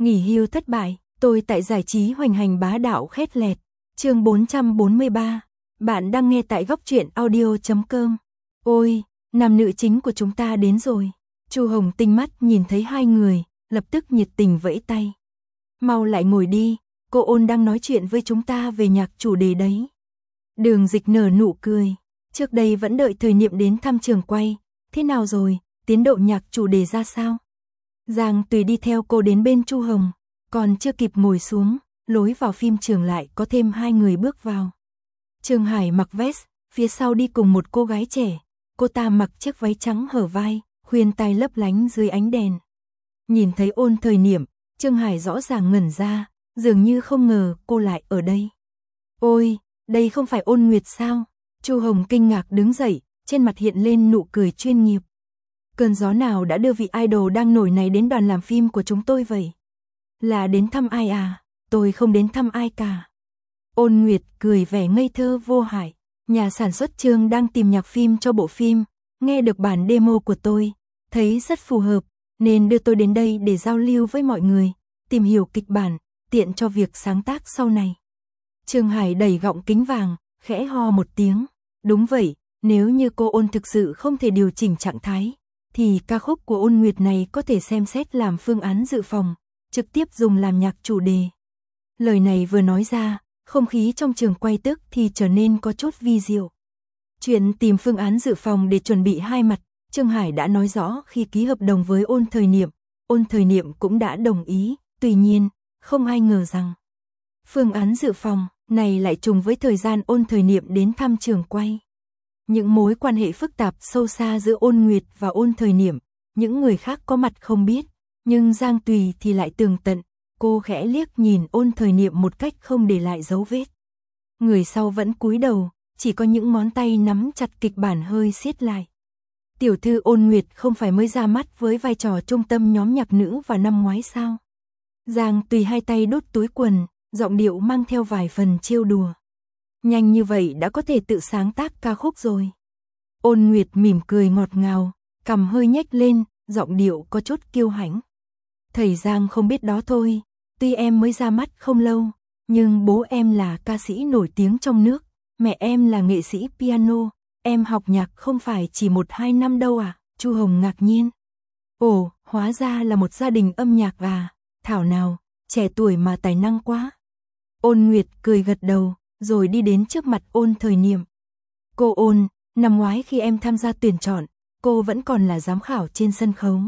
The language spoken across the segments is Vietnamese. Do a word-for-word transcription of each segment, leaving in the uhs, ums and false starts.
Nghỉ hưu thất bại, tôi tại giải trí hoành hành bá đạo khét lẹt. Chương bốn trăm bốn mươi ba. Bạn đang nghe tại góc truyện audio chấm com. Ôi, nam nữ chính của chúng ta đến rồi. Chu Hồng tinh mắt nhìn thấy hai người, lập tức nhiệt tình vẫy tay. Mau lại ngồi đi, cô Ôn đang nói chuyện với chúng ta về nhạc chủ đề đấy. Đường Dịch nở nụ cười. Trước đây vẫn đợi thời niệm đến thăm trường quay. Thế nào rồi, tiến độ nhạc chủ đề ra sao? Giang Tùy đi theo cô đến bên Chu Hồng, còn chưa kịp ngồi xuống, lối vào phim trường lại có thêm hai người bước vào. Trương Hải mặc vest, phía sau đi cùng một cô gái trẻ, cô ta mặc chiếc váy trắng hở vai, khuyên tai lấp lánh dưới ánh đèn. Nhìn thấy Ôn Thời Niệm, Trương Hải rõ ràng ngẩn ra, dường như không ngờ cô lại ở đây. Ôi, đây không phải Ôn Nguyệt sao? Chu Hồng kinh ngạc đứng dậy, trên mặt hiện lên nụ cười chuyên nghiệp. Cơn gió nào đã đưa vị idol đang nổi này đến đoàn làm phim của chúng tôi vậy? Là đến thăm ai à? Tôi không đến thăm ai cả. Ôn Nguyệt cười vẻ ngây thơ vô hại. Nhà sản xuất Trương đang tìm nhạc phim cho bộ phim, nghe được bản demo của tôi, thấy rất phù hợp, nên đưa tôi đến đây để giao lưu với mọi người, tìm hiểu kịch bản, tiện cho việc sáng tác sau này. Trương Hải đẩy gọng kính vàng, khẽ ho một tiếng. Đúng vậy, nếu như cô Ôn thực sự không thể điều chỉnh trạng thái, thì ca khúc của Ôn Nguyệt này có thể xem xét làm phương án dự phòng, trực tiếp dùng làm nhạc chủ đề. Lời này vừa nói ra, không khí trong trường quay tức thì trở nên có chút vi diệu. Chuyện tìm phương án dự phòng để chuẩn bị hai mặt, Trương Hải đã nói rõ khi ký hợp đồng với Ôn Thời Niệm, Ôn Thời Niệm cũng đã đồng ý, tuy nhiên, không ai ngờ rằng phương án dự phòng này lại trùng với thời gian Ôn Thời Niệm đến thăm trường quay. Những mối quan hệ phức tạp sâu xa giữa Ôn Nguyệt và Ôn Thời Niệm, những người khác có mặt không biết, nhưng Giang Tùy thì lại tường tận, cô khẽ liếc nhìn Ôn Thời Niệm một cách không để lại dấu vết. Người sau vẫn cúi đầu, chỉ có những ngón tay nắm chặt kịch bản hơi siết lại. Tiểu thư Ôn Nguyệt không phải mới ra mắt với vai trò trung tâm nhóm nhạc nữ vào năm ngoái sao? Giang Tùy hai tay đút túi quần, giọng điệu mang theo vài phần trêu đùa. Nhanh như vậy đã có thể tự sáng tác ca khúc rồi. Ôn Nguyệt mỉm cười ngọt ngào, cằm hơi nhếch lên, giọng điệu có chút kiêu hãnh. Thầy Giang không biết đó thôi, tuy em mới ra mắt không lâu, nhưng bố em là ca sĩ nổi tiếng trong nước, mẹ em là nghệ sĩ piano, em học nhạc không phải chỉ một hai năm đâu à? Chu Hồng ngạc nhiên. Ồ, hóa ra là một gia đình âm nhạc à, thảo nào, trẻ tuổi mà tài năng quá. Ôn Nguyệt cười gật đầu, rồi đi đến trước mặt Ôn Thời Niệm. Cô Ôn, năm ngoái khi em tham gia tuyển chọn, cô vẫn còn là giám khảo trên sân khấu.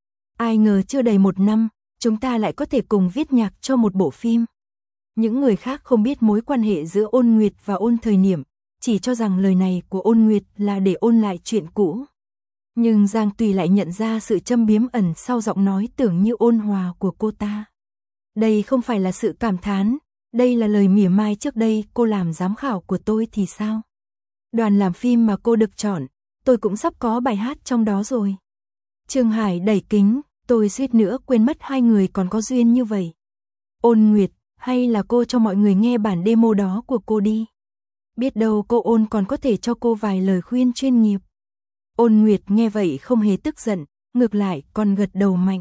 Ai ngờ chưa đầy một năm, chúng ta lại có thể cùng viết nhạc cho một bộ phim. Những người khác không biết mối quan hệ giữa Ôn Nguyệt và Ôn Thời Niệm, chỉ cho rằng lời này của Ôn Nguyệt là để ôn lại chuyện cũ. Nhưng Giang Tùy lại nhận ra sự châm biếm ẩn sau giọng nói tưởng như ôn hòa của cô ta. Đây không phải là sự cảm thán, đây là lời mỉa mai trước đây cô làm giám khảo của tôi thì sao? Đoàn làm phim mà cô được chọn, tôi cũng sắp có bài hát trong đó rồi. Trương Hải đẩy kính, tôi suýt nữa quên mất hai người còn có duyên như vậy. Ôn Nguyệt, hay là cô cho mọi người nghe bản demo đó của cô đi. Biết đâu cô Ôn còn có thể cho cô vài lời khuyên chuyên nghiệp. Ôn Nguyệt nghe vậy không hề tức giận, ngược lại còn gật đầu mạnh.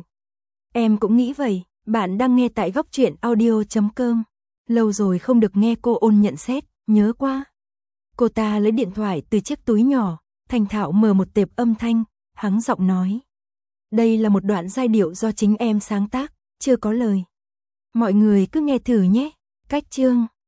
Em cũng nghĩ vậy, bạn đang nghe tại góc truyện audio chấm com. Lâu rồi không được nghe cô Ôn nhận xét, nhớ quá. Cô ta lấy điện thoại từ chiếc túi nhỏ, thành thạo mở một tệp âm thanh, hắng giọng nói. Đây là một đoạn giai điệu do chính em sáng tác, chưa có lời. Mọi người cứ nghe thử nhé. Cách chương.